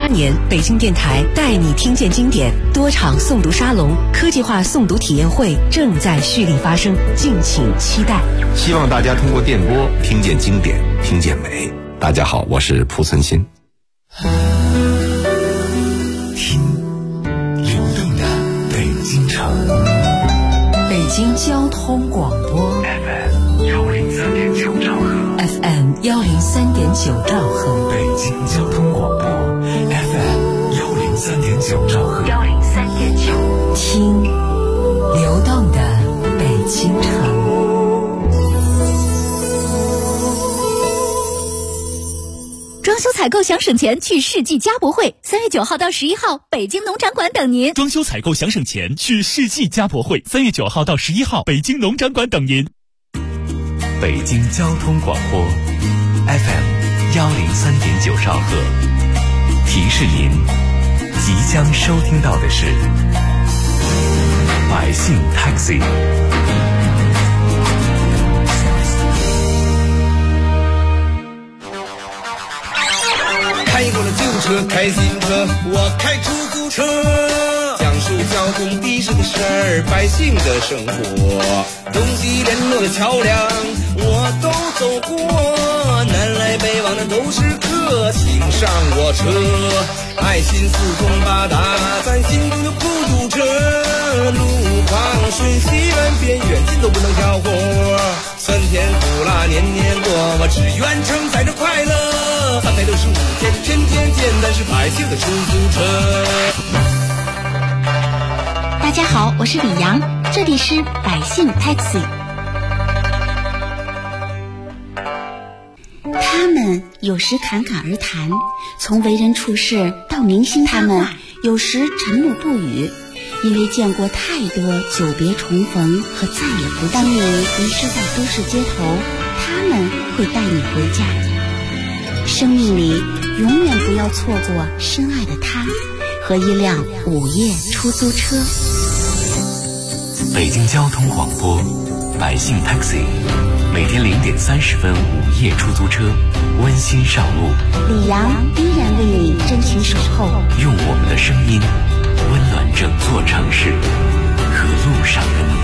年，北京电台带你听见经典，多场诵读沙龙、科技化诵读体验会正在蓄力发生，敬请期待。 希望大家通过电波听见经典，听见美。大家好，我是蒲存昕。 听流动的北京城， 北京交通广播 FM103.9兆赫 ，FM103.9兆赫， 北京交通广播 FM103.9兆赫 ，103.9，听流动的北京城。 装修采购想省钱，去世纪家博会，3月9号到11号，北京农展馆等您。 装修采购想省钱，去世纪家博会，3月9号到11号，北京农展馆等您。 北京交通广播 FM103.9兆赫，提示您即将收听到的是百姓 Taxi。 开过了旧车，开新车，我开出租车，讲述交通的士的事儿，百姓的生活，东西联络的桥梁我都走过，南来北往的都是客，请上我车，爱心四通八达，咱心中就不堵车，路况顺西远边远近都不能挑活，酸甜苦辣年年过，我只愿承载着快乐，365天天天见，但是百姓的出租车。 大家好，我是李阳，这里是百姓 Taxi。 他们有时侃侃而谈，从为人处事到明星他们有时沉默不语，因为见过太多久别重逢和再也不见。当你迷失在都市街头，他们会带你回家。生命里永远不要错过深爱的他和一辆午夜出租车。 北京交通广播百姓 Taxi， 每天0点30分午夜出租车温馨上路， 李阳依然为你真情守候， 用我们的声音温暖整座城市和路上的你。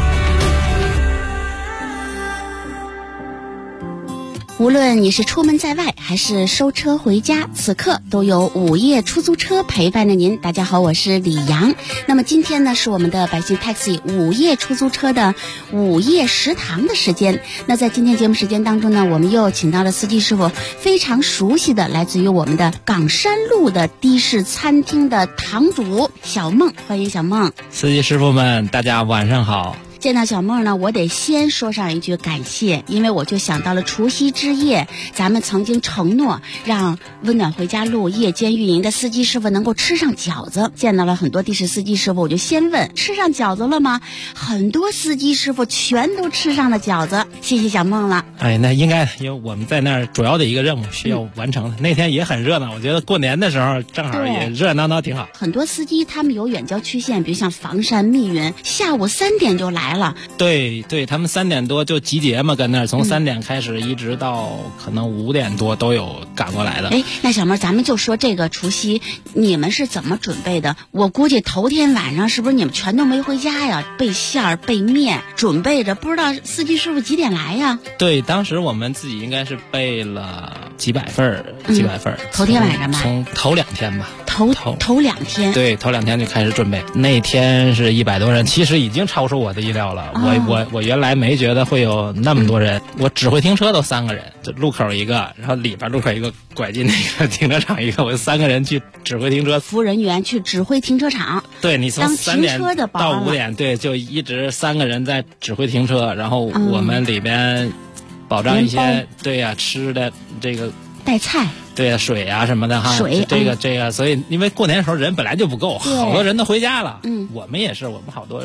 无论你是出门在外还是收车回家，此刻都有午夜出租车陪伴着您。大家好，我是李阳。那么今天呢，是我们的百姓 Taxi 午夜出租车的午夜食堂的时间。那在今天节目时间当中呢，我们又请到了司机师傅，非常熟悉的来自于我们的岗山路的的士餐厅的堂主小孟，欢迎小孟。 司机师傅们，大家晚上好。 见到小孟呢，我得先说上一句感谢，因为我就想到了除夕之夜，咱们曾经承诺让温暖回家路夜间运营的司机师傅能够吃上饺子。见到了很多的士司机师傅，我就先问吃上饺子了吗？很多司机师傅全都吃上了饺子，谢谢小孟了。 哎，那应该，因为我们在那儿主要的一个任务需要完成的。那天也很热闹，我觉得过年的时候正好也热闹闹挺好。 很多司机他们有远郊区县，比如像房山、密云，下午3点就来了。 对，他们3点多就集结嘛，跟那儿从3点开始一直到可能5点多都有赶过来的。 哎，那小妹，咱们就说这个除夕你们是怎么准备的？我估计头天晚上是不是你们全都没回家呀？备馅儿备面准备着，不知道司机师傅几点来呀？ 对，当时我们自己应该是备了几百份儿。 头天晚上吧， 从头2天吧。 头2天， 对，头2天就开始准备。那天是100多人，其实已经超出我的意料了。我原来没觉得会有那么多人。我指挥停车都3个人，就路口一个，然后里边路口一个，拐进那个停车场一个，我就3个人去指挥停车。 服务人员去指挥停车场。 对，你从3点到5点，对，就一直3个人在指挥停车，然后我们里边保障一些，对呀，吃的这个带菜。 对呀，水啊什么的哈，这个，所以因为过年的时候人本来就不够，好多人都回家了。我们也是，我们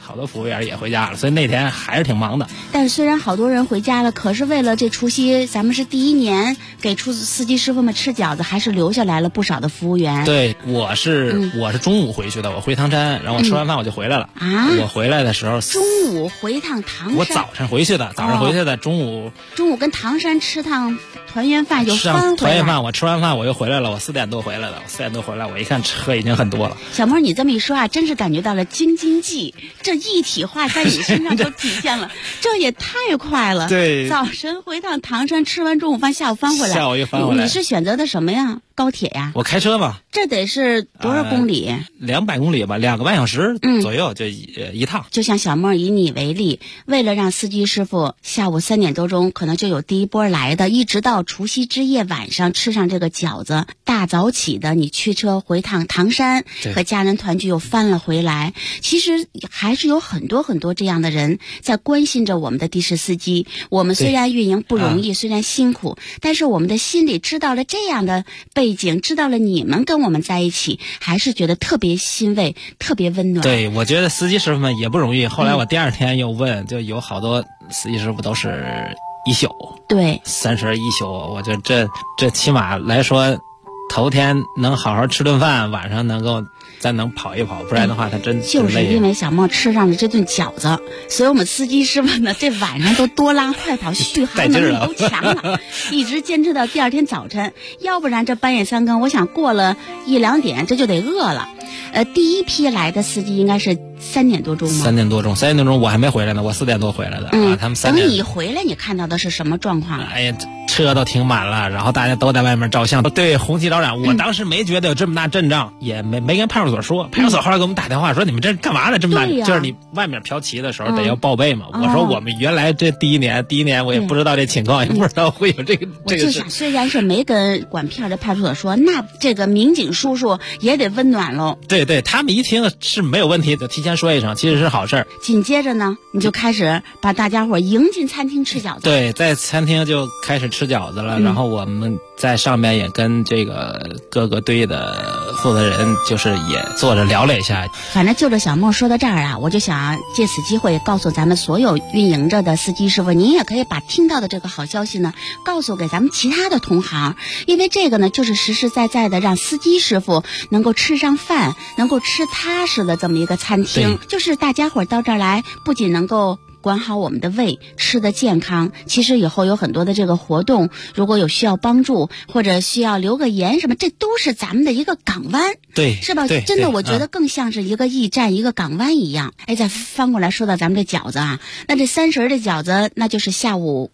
好多服务员也回家了，所以那天还是挺忙的。 但是虽然好多人回家了，可是为了这除夕，咱们是第一年给司机师傅们吃饺子，还是留下来了不少的服务员。 对，我是中午回去的，我回唐山，然后我吃完饭我就回来了。我回来的时候中午回趟唐山。 我早上回去的，中午跟唐山吃趟团圆饭就翻回来。 团圆饭我吃完饭我又回来了，我4点多回来的。我4点多回来，我一看车已经很多了。 小妹儿，你这么一说啊，真是感觉到了京津冀这一体化在你身上就体现了，这也太快了。 对， 早晨回趟唐山，吃完中午饭，下午翻回来。 下午又翻回来。 你是选择的什么呀？高铁呀？ 我开车嘛。 这得是多少公里 ？200公里吧，2个半小时左右就一趟。 就像小妹儿以你为例，为了让司机师傅下午3点多钟可能就有第一波来的，一直到除夕之夜晚上吃上这个饺子，大早起的你驱车回趟唐山，和家人团聚又翻了回来。其实还是有很多很多这样的人在关心着我们的的士司机。我们虽然运营不容易，虽然辛苦，但是我们的心里知道了这样的背景，知道了你们跟我们在一起，还是觉得特别欣慰，特别温暖。 对，我觉得司机师傅们也不容易。后来我第2天又问，就有好多司机师傅都是一宿， 对 ，30一宿。我觉得这起码来说，头天能好好吃顿饭，晚上再能跑一跑，不然的话他真就是因为小梦吃上了这顿饺子，所以我们司机师傅呢，这晚上都多拉快跑，续航能力都强了，一直坚持到第2天早晨。要不然这半夜3更，我想过了1、2点这就得饿了。第一批来的司机应该是3点多钟吗？3点多钟我还没回来呢，我4点多回来的。他们3点。 等你回来，你看到的是什么状况？ 哎呀，车都停满了，然后大家都在外面照相，对，红旗招展。我当时没觉得有这么大阵仗，也没跟派出所说。派出所后来给我们打电话说，你们这干嘛呢？这么大，就是你外面飘旗的时候得要报备嘛。我说我们原来这第一年我也不知道这情况，也不知道会有这个。 我就想，虽然是没跟管片的派出所说，那这个民警叔叔也得温暖喽。 对，他们一听是没有问题，就提前说一声，其实是好事儿。 紧接着呢，你就开始把大家伙迎进餐厅吃饺子。 对，在餐厅就开始吃饺子了，然后我们在上面也跟这个各个队的负责人就是也坐着聊了一下。 反正就着小梦说到这儿啊，我就想借此机会告诉咱们所有运营着的司机师傅，您也可以把听到的这个好消息呢告诉给咱们其他的同行，因为这个呢就是实实在在的让司机师傅能够吃上饭，能够吃踏实的这么一个餐厅。就是大家伙到这儿来，不仅能够管好我们的胃，吃得健康，其实以后有很多的这个活动，如果有需要帮助或者需要留个言什么，这都是咱们的一个港湾。 对， 是吧？真的我觉得更像是一个驿站，一个港湾一样。再翻过来说到咱们这饺子啊，那这30的饺子那就是下午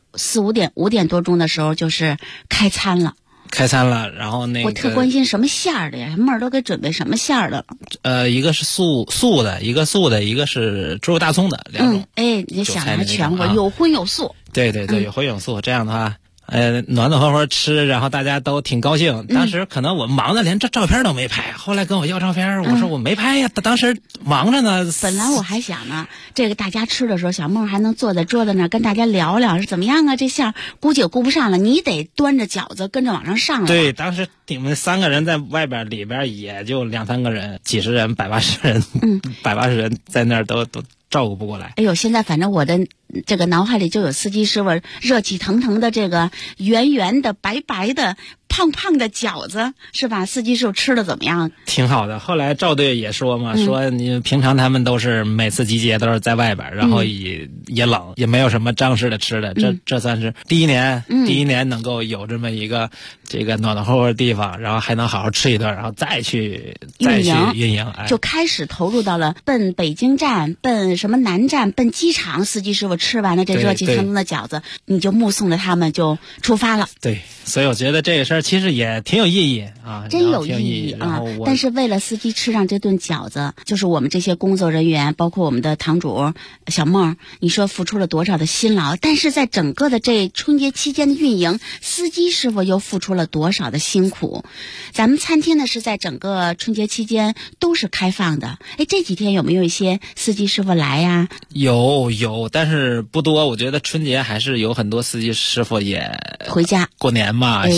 5点多钟的时候就是开餐了， 然后我特关心什么馅儿的呀？妹儿都给准备什么馅儿的了？ 一个是素的，一个是猪肉大葱的，2种。 你想的还全乎，有荤有素。 对，有荤有素，这样的话。暖暖和和吃，然后大家都挺高兴。当时可能我忙的连这照片都没拍，后来跟我要照片，我说我没拍呀，当时忙着呢。 本来我还想呢，这个大家吃的时候，小梦还能坐在桌子那儿跟大家聊聊是怎么样啊，这馅估计也顾不上了，你得端着饺子跟着往上上了。 对，当时你们3个人在外边，里边也就2、3个人，几十人、180人，180人在那儿都照顾不过来。 哎呦，现在反正我的这个脑海里就有司机师傅热气腾腾的这个圆圆的白白的胖胖的饺子，是吧？司机师傅吃的怎么样？ 挺好的。后来赵队也说嘛，说你平常他们都是每次集结都是在外边，然后也冷，也没有什么张氏的吃的，这算是第一年能够有这么一个这个暖暖和和的地方，然后还能好好吃一顿，然后再去运营， 就开始投入到了奔北京站、奔什么南站、奔机场。司机师傅吃完了这热气腾腾的饺子，你就目送着他们就出发了。 对，所以我觉得这个事儿其实也挺有意义啊， 真有意义啊！但是为了司机吃上这顿饺子，就是我们这些工作人员，包括我们的堂主小梦，你说付出了多少的辛劳？但是在整个的这春节期间的运营，司机师傅又付出了多少的辛苦？咱们餐厅呢是在整个春节期间都是开放的。这几天有没有一些司机师傅来呀？ 有，但是不多。我觉得春节还是有很多司机师傅也回家过年嘛，休息，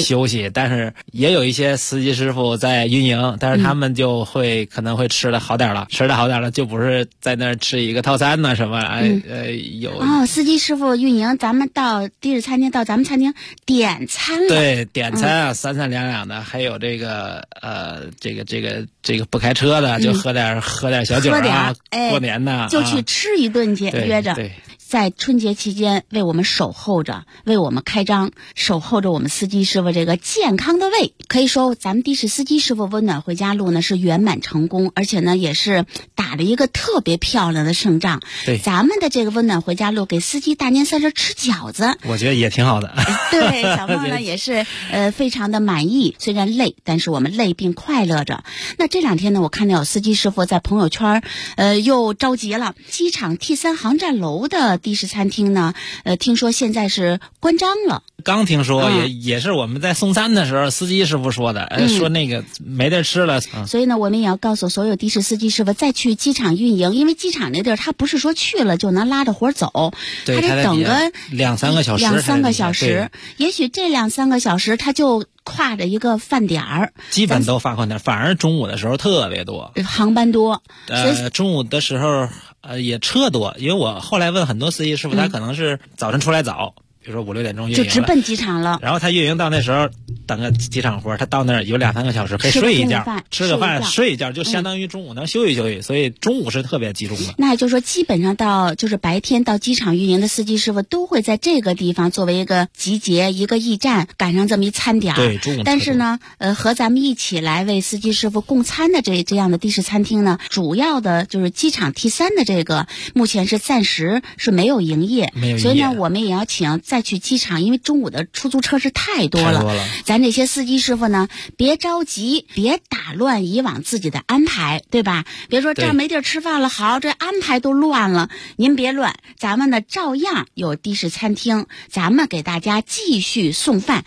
以，但是也有一些司机师傅在运营，但是他们就可能会吃的好点了，就不是在那儿吃一个套餐呢什么， 司机师傅运营，咱们到的士餐厅到咱们餐厅点餐了， 对，点餐啊，三三两两的，还有这个不开车的就喝点小酒啊，过年呢就去吃一顿去，约着。在春节期间为我们守候着，为我们开张，守候着我们司机师傅这个健康的胃。可以说咱们的士司机师傅温暖回家路呢是圆满成功，而且呢也是打了一个特别漂亮的胜仗。 对， 咱们的这个温暖回家路给司机大年三十吃饺子， 我觉得也挺好的。 对，小梦呢也是非常的满意，虽然累，但是我们累并快乐着。那这两天呢，我看到有司机师傅在朋友圈又着急了，机场 T3 航站楼的的士餐厅呢，听说现在是关张了。 刚听说，也是我们在送餐的时候，司机师傅说的，说那个没地吃了。 所以呢，我们也要告诉所有的士司机师傅，再去机场运营，因为机场那地儿他不是说去了就能拉着活走，他得等个 2-3个小时， 也许这2-3个小时他就跨着一个饭点儿， 基本都发饭点，反而中午的时候特别多， 航班多。 中午的时候也车多，因为我后来问很多司机师傅，他可能是早晨出来早，比如说5-6点钟运营了， 就直奔机场了。 然后他运营到那时候等个机场活，他到那儿有2-3个小时可以睡一觉，吃个饭睡一觉，就相当于中午能休息休息，所以中午是特别集中的。 那也就是说，基本上就是白天到机场运营的司机师傅都会在这个地方作为一个集结、一个驿站，赶上这么一餐点。 对，中午。 但是呢，和咱们一起来为司机师傅供餐的这样的的士餐厅呢，主要的就是机场 T3的这个，目前是暂时是没有营业。所以呢，我们也要请再去机场，因为中午的出租车是太多了。咱这些司机师傅呢，别着急，别打乱以往自己的安排，对吧？别说这儿没地儿吃饭了，好，这安排都乱了。您别乱，咱们呢照样有的士餐厅，咱们给大家继续送饭。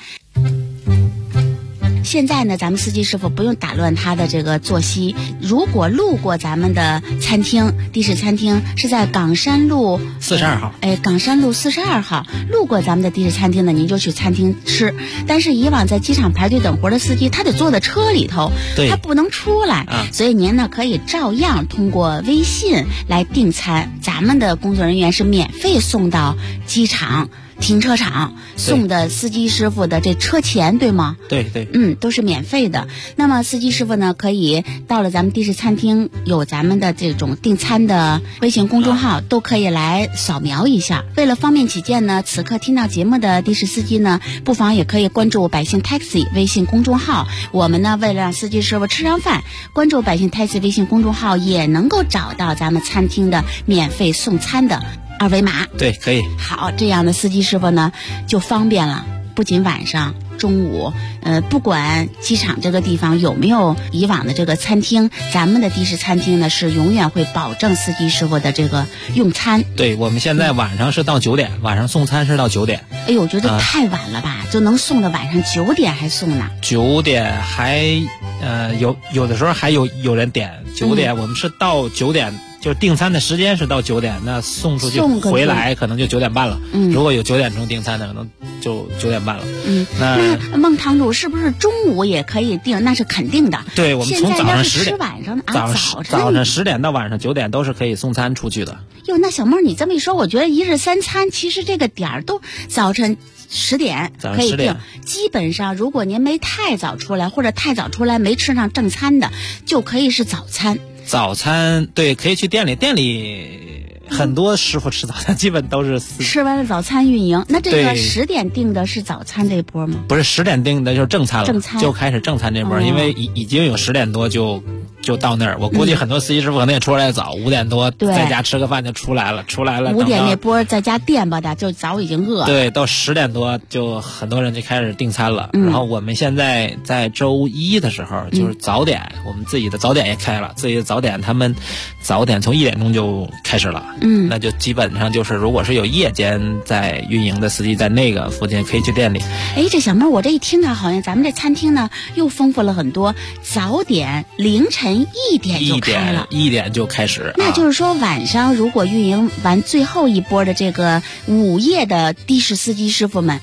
现在呢，咱们司机师傅不用打乱他的这个作息。如果路过咱们的餐厅，的士餐厅是在岗山路 42号， 岗山路42号，路过咱们的的士餐厅呢，您就去餐厅吃。但是以往在机场排队等活的司机，他得坐在车里头，他不能出来，所以您呢可以照样通过微信来订餐，咱们的工作人员是免费送到机场停车场，送的司机师傅的这车钱，对吗？ 对， 都是免费的。那么司机师傅呢，可以到了咱们的士餐厅，有咱们的这种订餐的微信公众号，都可以来扫描一下。为了方便起见呢，此刻听到节目的的士司机呢，不妨也可以关注百姓 Taxi 微信公众号。我们呢，为了让司机师傅吃上饭，关注百姓 Taxi 微信公众号，也能够找到咱们餐厅的免费送餐的二维码。 对，可以。 好，这样的司机师傅呢就方便了，不仅晚上中午不管机场这个地方有没有以往的这个餐厅，咱们的的士餐厅呢是永远会保证司机师傅的这个用餐。 对，我们现在晚上是到9点，晚上送餐是到9点。 哎呦，我觉得太晚了吧，就能送到晚上9点还送呢 ？9点还有的时候还有人点9点，我们是到9点。就是订餐的时间是到9点，那送出去回来可能就9点半了。如果有9点钟订餐的，可能就9点半了。 那孟堂主是不是中午也可以订？那是肯定的。 对，我们从早上10点， 晚上早上10点到晚上9点都是可以送餐出去的。 哟，那小妹你这么一说，我觉得1日3餐其实这个点儿都早晨10点可以订。基本上如果您没太早出来，或者太早出来没吃上正餐的，就可以是早餐。 早餐对，可以去店里很多师傅吃早餐基本都是吃完了早餐运营。那这个10点订的是早餐这波吗？ 不是，10点订的就是正餐了，就开始正餐这波，因为已经有10点多就到那儿。我估计很多司机师傅可能也出来早，5点多在家吃个饭就出来了 5点那波在家垫吧的就早已经饿了。 对，到10点多就很多人就开始订餐了。然后我们现在在周一的时候就是早点，我们自己的早点也开了，自己的早点他们早点从1点钟就开始了。那就基本上就是如果是有夜间在运营的司机在那个附近可以去店里。 这小妹我这一听啊，好像咱们这餐厅呢又丰富了很多，早点凌晨1点就开了 ，1点就开始。 那就是说晚上如果运营完最后一波的这个午夜的的士司机师傅们，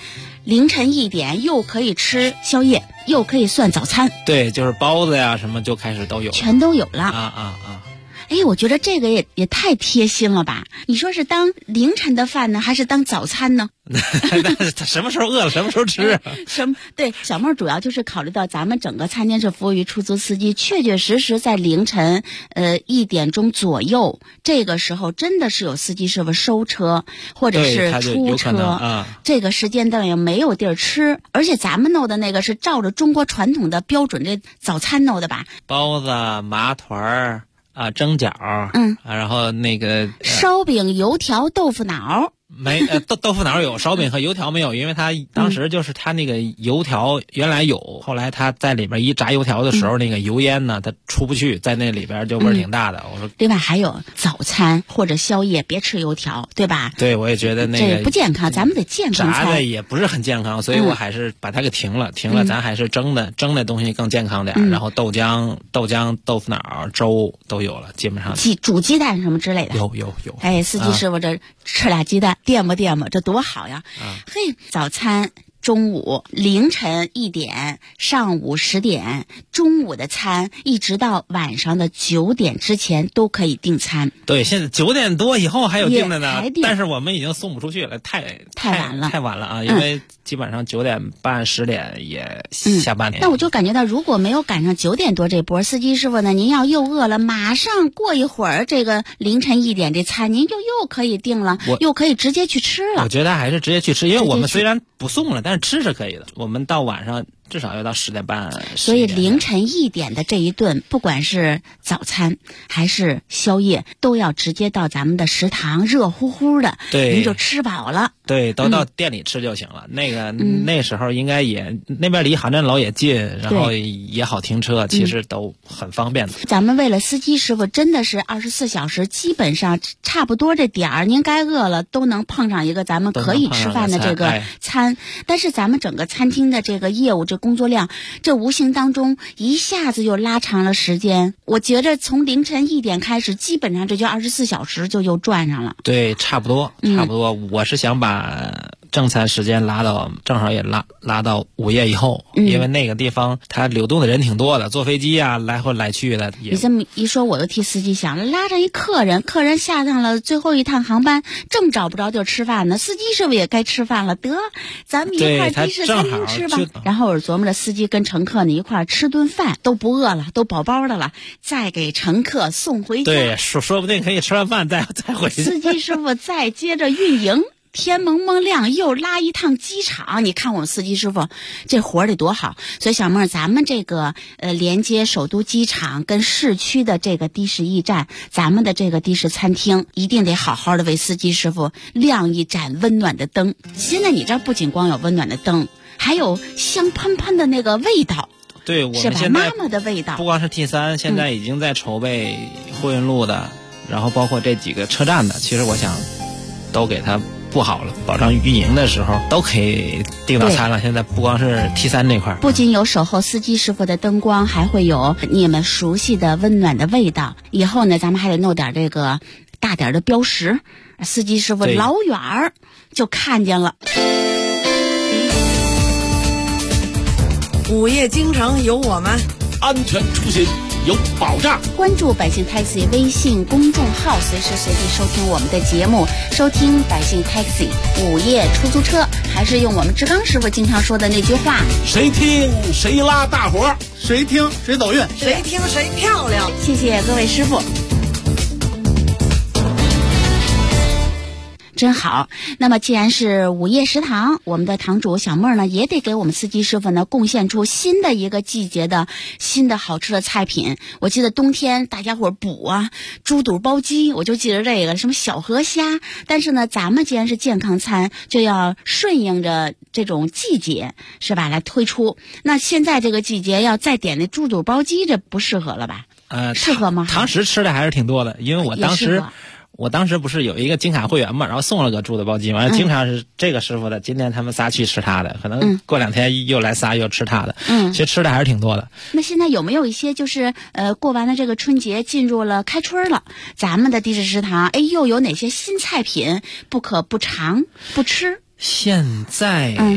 凌晨1点又可以吃宵夜，又可以算早餐。 对，就是包子呀什么就开始都有， 全都有了。 啊。 哎，我觉得这个也太贴心了吧？你说是当凌晨的饭呢，还是当早餐呢？ 他什么时候饿了什么时候吃？ 对，小妹主要就是考虑到咱们整个餐厅是服务于出租司机，确确实实在凌晨1点钟左右，这个时候真的是有司机师傅收车或者是出车，这个时间段也没有地儿吃，而且咱们弄的那个是照着中国传统的标准这早餐弄的吧？ 包子、麻团儿。蒸饺，然后那个烧饼、油条、豆腐脑。 没豆腐脑有，烧饼和油条没有，因为他当时就是他那个油条原来有，后来他在里边一炸油条的时候，那个油烟呢，它出不去，在那里边就味儿挺大的。我说， 另外还有早餐或者宵夜，别吃油条，对吧？ 对，我也觉得那个这不健康，咱们得健康餐。 炸的也不是很健康，所以我还是把它给停了，咱还是蒸的东西更健康点。然后豆浆、豆腐脑、粥都有了，基本上煮鸡蛋什么之类的。 有。 哎，司机师傅这吃俩鸡蛋。垫吧，这多好呀！嘿，早餐、中午、凌晨1点、上午10点、中午的餐，一直到晚上的9点之前都可以订餐。 对，现在9点多以后还有订的呢，但是我们已经送不出去了，太晚了啊！因为基本上9点半、10点也下半年。 但我就感觉到，如果没有赶上9点多这波，司机师傅呢，您要又饿了，马上过一会儿这个凌晨1点这餐，您就又可以订了，又可以直接去吃了。 我觉得还是直接去吃，因为我们虽然不送了，但是吃是可以的。我们到晚上至少要到10点半。 所以凌晨1点的这一顿，不管是早餐还是宵夜，都要直接到咱们的食堂，热乎乎的， 对， 您就吃饱了。 对，都到店里吃就行了。那时候应该也那边离航站楼也近，然后也好停车，其实都很方便的。 咱们为了司机师傅，真的是24小时，基本上差不多这点儿，您该饿了都能碰上一个咱们可以吃饭的这个餐。但是咱们整个餐厅的这个业务，这工作量，这无形当中一下子又拉长了时间。我觉着从凌晨1点开始，基本上这就24小时就又转上了。 对，差不多。我是想把正餐时间正好也拉到午夜以后，因为那个地方它流动的人挺多的，坐飞机啊来回来去的。 你这么一说，我又替司机想了，拉着一客人下上了最后一趟航班，正找不着地儿吃饭呢，司机是不是也该吃饭了？得，咱们一块的士餐厅吃吧。然后我琢磨着，司机跟乘客呢一块吃顿饭，都不饿了，都饱饱的了，再给乘客送回家。 对，说不定可以吃完饭再回去。 司机师傅再接着运营。天蒙蒙亮又拉一趟机场，你看我们司机师傅这活儿得多好。所以小妹儿，咱们这个连接首都机场跟市区的这个的士驿站，咱们的这个的士餐厅一定得好好的为司机师傅亮一盏温暖的灯。现在你这不仅光有温暖的灯，还有香喷喷的那个味道。 对，我们现在妈妈的味道， 不光是 T3，现在已经在筹备货运路的，然后包括这几个车站的，其实我想都给它布好了，保障运营的时候都可以订到餐了。现在不光是 T3 这块， 不仅有守候司机师傅的灯光，还会有你们熟悉的温暖的味道。以后呢，咱们还得弄点这个大点的标识，司机师傅老远儿就看见了。 午夜京城有我们， 安全出行有保障。 关注百姓 Taxi 微信公众号，随时随地收听我们的节目，收听百姓 Taxi 午夜出租车。还是用我们志刚师傅经常说的那句话： 谁听谁拉大伙， 谁听谁走运， 谁听谁漂亮。 谢谢各位师傅。真好。那么既然是午夜食堂，我们的堂主小妹儿呢，也得给我们司机师傅呢贡献出新的一个季节的新的好吃的菜品。我记得冬天大家伙补啊，猪肚包鸡，我就记着这个什么小河虾。但是呢，咱们既然是健康餐，就要顺应着这种季节，是吧？来推出。那现在这个季节要再点那猪肚包鸡，这不适合了吧？适合吗？ 堂食吃的还是挺多的，因为我当时不是有一个金卡会员嘛，然后送了个猪肚包鸡，完了经常是这个师傅的，今天他们仨去吃他的，可能过2天又来仨又吃他的，其实吃的还是挺多的。 那现在有没有一些就是过完了这个春节，进入了开春了，咱们的的士食堂又有哪些新菜品不可不尝不吃？ 现在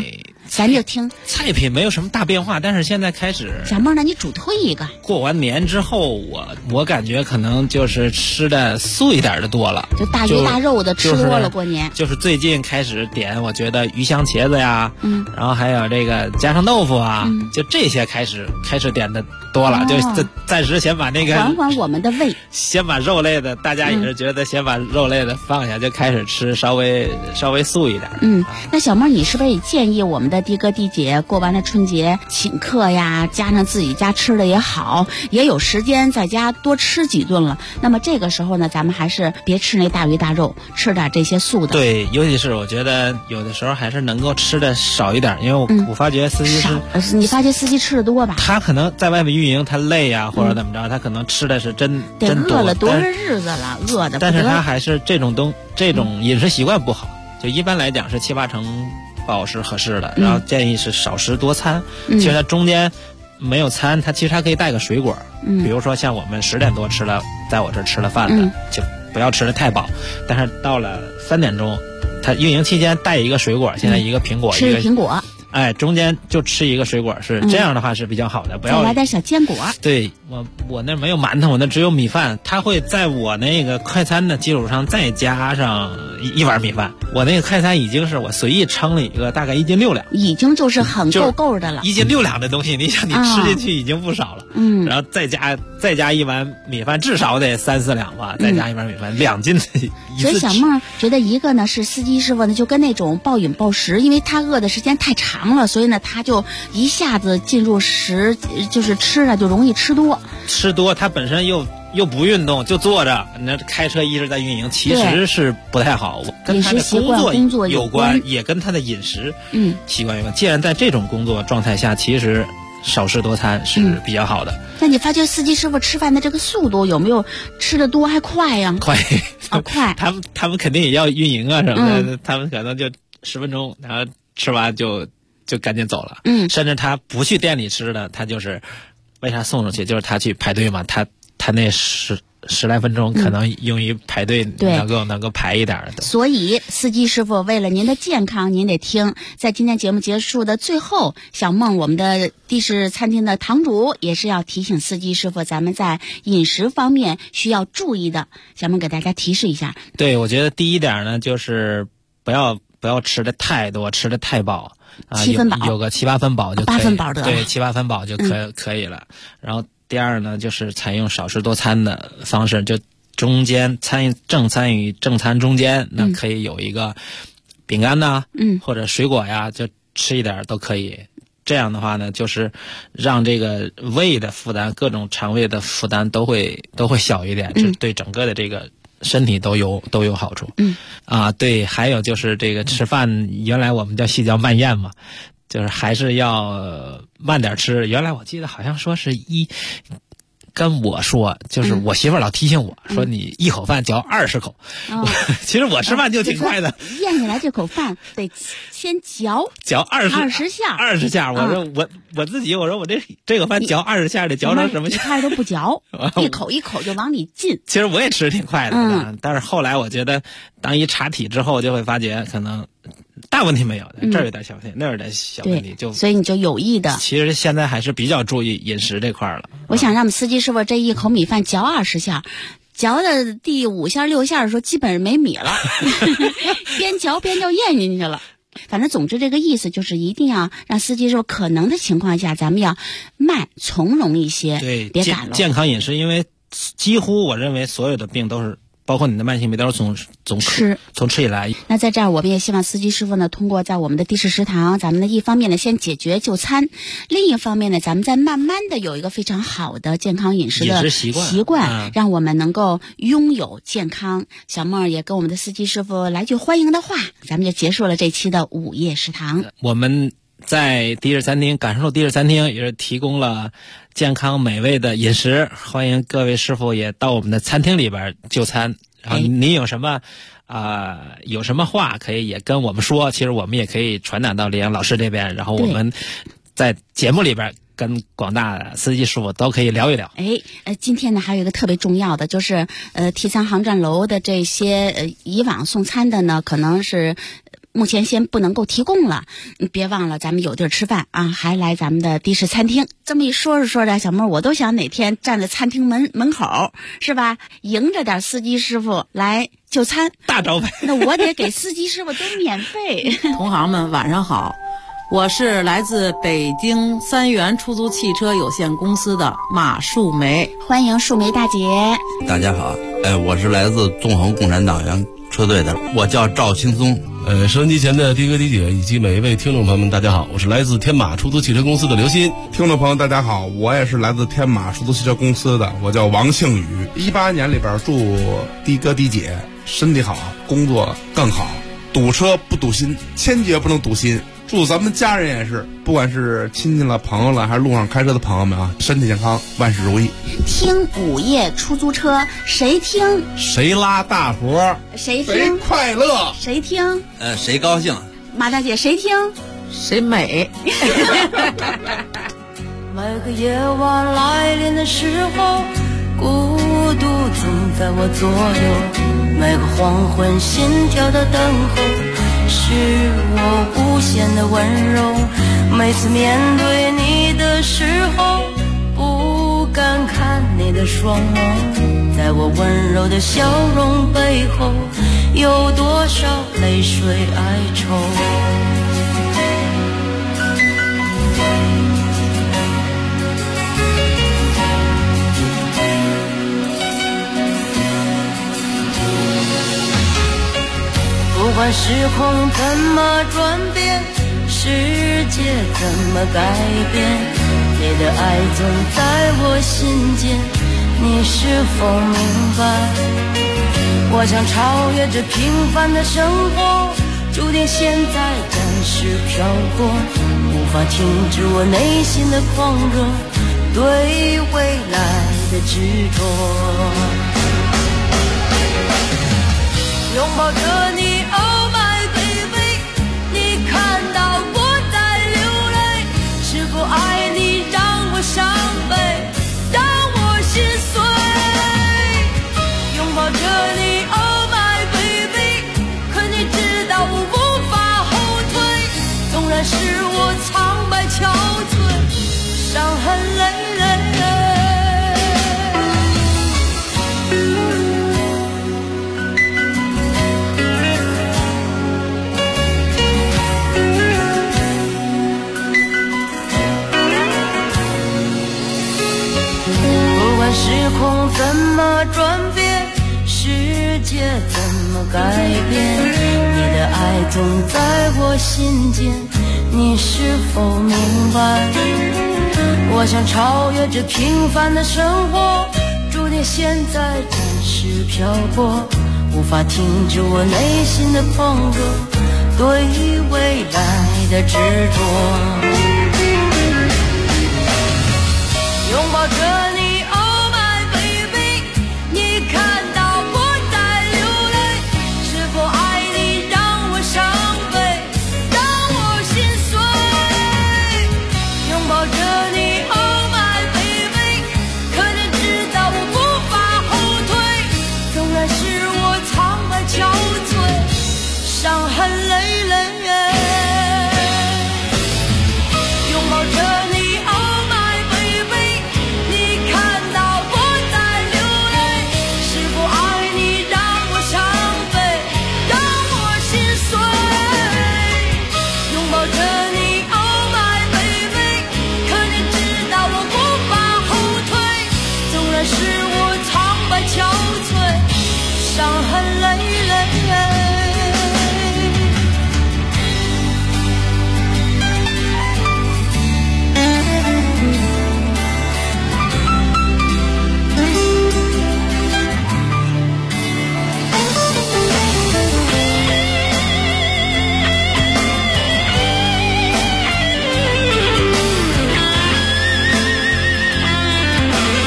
咱就听菜品没有什么大变化，但是现在开始。 小梦，那你主推一个。 过完年之后，我感觉可能就是吃的素一点的多了， 就大鱼大肉的吃多了，过年。 就是最近开始点，我觉得鱼香茄子呀，然后还有这个家常豆腐啊，就这些开始点的多了，就暂时先把那个缓我们的胃， 先把肉类的，大家也是觉得先把肉类的放下，就开始吃稍微素一点。 那小梦，你是不是也建议我们的的哥的姐过完了春节请客呀，加上自己家吃的也好，也有时间在家多吃几顿了。那么这个时候呢，咱们还是别吃那大鱼大肉，吃点这些素的。 对，尤其是我觉得有的时候还是能够吃的少一点，因为我发觉司机你发觉司机吃的多吧？ 他可能在外面运营，他累呀，或者怎么着，他可能吃的是真多。 饿了多少日子了，饿的。 但是他还是这种饮食习惯不好，就一般来讲是7、8成饱是合适的，然后建议是少食多餐。其实它中间没有餐，它其实还可以带个水果，比如说像我们10点多吃了，在我这吃了饭的，就不要吃的太饱。但是到了3点钟，它运营期间带一个水果，现在一个苹果， 吃苹果。 中间就吃一个水果，是这样的话是比较好的，不要再来点小坚果。 对，我那没有馒头，我那只有米饭，他会在我那个快餐的基础上再加上一碗米饭。我那个快餐已经是我随意称了一个大概1斤6两， 已经就是很够的了。 1斤6两的东西，你想你吃进去已经不少了，然后再加一碗米饭，至少得3、4两吧，再加一碗米饭，2斤的一次吃。 所以小梦觉得一个呢是司机师傅呢就跟那种暴饮暴食，因为他饿的时间太长了，所以呢他就一下子进入就是吃了就容易吃多， 他本身又不运动，就坐着，那开车一直在运营，其实是不太好。跟他的工作有关，也跟他的饮食习惯有关。既然在这种工作状态下，其实少食多餐是比较好的。 那你发觉司机师傅吃饭的这个速度有没有吃得多还快呀？ 快快。 他们肯定也要运营啊什么的，他们可能就10分钟，然后吃完就赶紧走了。甚至他不去店里吃的，他就是为啥送出去？就是他去排队嘛，他那十来分钟可能用于排队，能够排一点的。 所以司机师傅为了您的健康，您得听。在今天节目结束的最后，小梦我们的的士餐厅的堂主也是要提醒司机师傅，咱们在饮食方面需要注意的。小梦给大家提示一下。对， 我觉得第一点呢，就是不要吃的太多，吃的太饱 ，7分饱， 有个7、8分饱就可以 ，8分饱得了。 对，7、8分饱就可以了。然后第二呢，就是采用少食多餐的方式，就中间正餐与正餐中间，那可以有一个饼干呐，或者水果呀，就吃一点都可以。这样的话呢，就是让这个胃的负担，各种肠胃的负担都会小一点，就对整个的这个身体都有好处。对，还有就是这个吃饭，原来我们叫细嚼慢咽嘛。就是还是要慢点吃。原来我记得好像说是跟我说，就是我媳妇儿老提醒我说，你一口饭嚼20口。其实我吃饭就挺快的， 咽下来这口饭得先嚼20下 ，20下。我说我自己，我说我这个饭嚼20下得嚼成什么？ 一开始都不嚼，一口一口就往里进。 其实我也吃得挺快的，但是后来我觉得，当一查体之后，就会发觉可能大问题没有，这儿有点小问题，那儿有点小问题， 所以你就有意的。 其实现在还是比较注意饮食这块了。 我想让我们司机师傅这一口米饭嚼20下，嚼的第5下6下的时候，基本上没米了，边嚼边就咽进去了。反正总之这个意思就是一定要让司机说，可能的情况下咱们要慢从容一些， 对， 别赶了。 健康饮食，因为几乎我认为所有的病都是，包括你的慢性病都是从吃以来。 那在这儿我们也希望司机师傅呢，通过在我们的的士食堂，咱们呢一方面呢先解决就餐，另一方面呢咱们再慢慢的有一个非常好的健康饮食的习惯，让我们能够拥有健康。小梦也跟我们的司机师傅来句欢迎的话，咱们就结束了这期的午夜食堂。 我们在的士餐厅感受的士餐厅也是提供了健康美味的饮食，欢迎各位师傅也到我们的餐厅里边就餐。然后您有什么话可以也跟我们说，其实我们也可以传达到李阳老师这边，然后我们在节目里边跟广大的司机师傅都可以聊一聊。 今天呢还有一个特别重要的，就是T3航站楼的这些以往送餐的呢，可能是目前先不能够提供了。你别忘了咱们有地儿吃饭啊，还来咱们的的士餐厅。这么一说着说着，小妹儿我都想哪天站在餐厅门口，是吧，迎着点司机师傅来就餐， 大招牌。 那我得给司机师傅都免费。 同行们晚上好，我是来自北京三元出租汽车有限公司的马树梅， 欢迎树梅大姐。 大家好，我是来自纵横共产党员车队的，我叫赵青松。 收音机前的的哥的姐以及每一位听众朋友们，大家好，我是来自天马出租汽车公司的刘鑫。 听众朋友大家好，我也是来自天马出租汽车公司的，我叫王庆宇。18年里边祝的哥的姐身体好，工作更好，堵车不堵心，坚决不能堵心。祝咱们家人也是，不管是亲戚了、朋友了，还是路上开车的朋友们啊，身体健康，万事如意。 听午夜出租车，谁听谁拉大活， 谁听谁快乐， 谁听谁高兴。 马大姐谁听谁美。 每个夜晚来临的时候，孤独总在我左右，每个黄昏心跳的等候，是我无限的温柔。每次面对你的时候，不敢看你的双眸，在我温柔的笑容背后，有多少泪水哀愁。不管时空怎么转变，世界怎么改变，你的爱总在我心间，你是否明白？我想超越这平凡的生活，注定现在暂时漂泊，无法停止我内心的狂热，对未来的执着。拥抱着你 Oh my baby， 你看到我在流泪，是否爱你让我伤悲，让我心碎。拥抱着你 Oh my baby， 可你知道我无法后退，纵然是我苍白憔悴，伤痕累累。时空怎么转变，世界怎么改变，你的爱总在我心间，你是否明白？我想超越这平凡的生活，注定现在暂时漂泊，无法停止我内心的狂热，对未来的执着。拥抱着你伤痕累累，拥抱着你 Oh my baby， 你看到我在流泪，是否爱你让我伤悲，让我心碎。拥抱着你 Oh my baby， 可你知道我无法后退，纵然是我苍白憔悴，伤痕累累。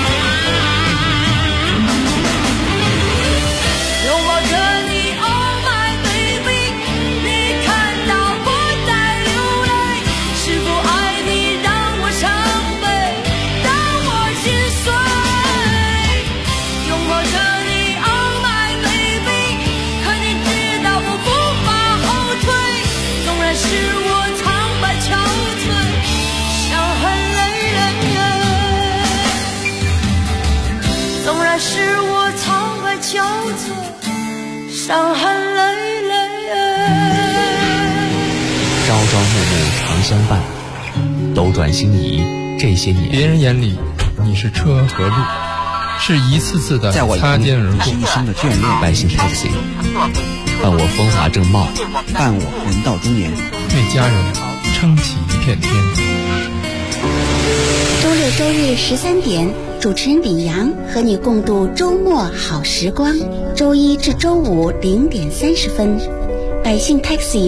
拥抱着你 Oh my 那时我沧海憔悴，伤痕累累。 朝朝暮暮常相伴，斗转星移这些年， 别人眼里你是车和路，是一次次的擦肩而过。 一生的眷恋。 百姓 taxi， 伴我风华正茂， 伴我人到中年， 为家人撑起一片天。 周六周日13点，主持人李阳和你共度周末好时光。周一至周五0点30分，百姓 taxi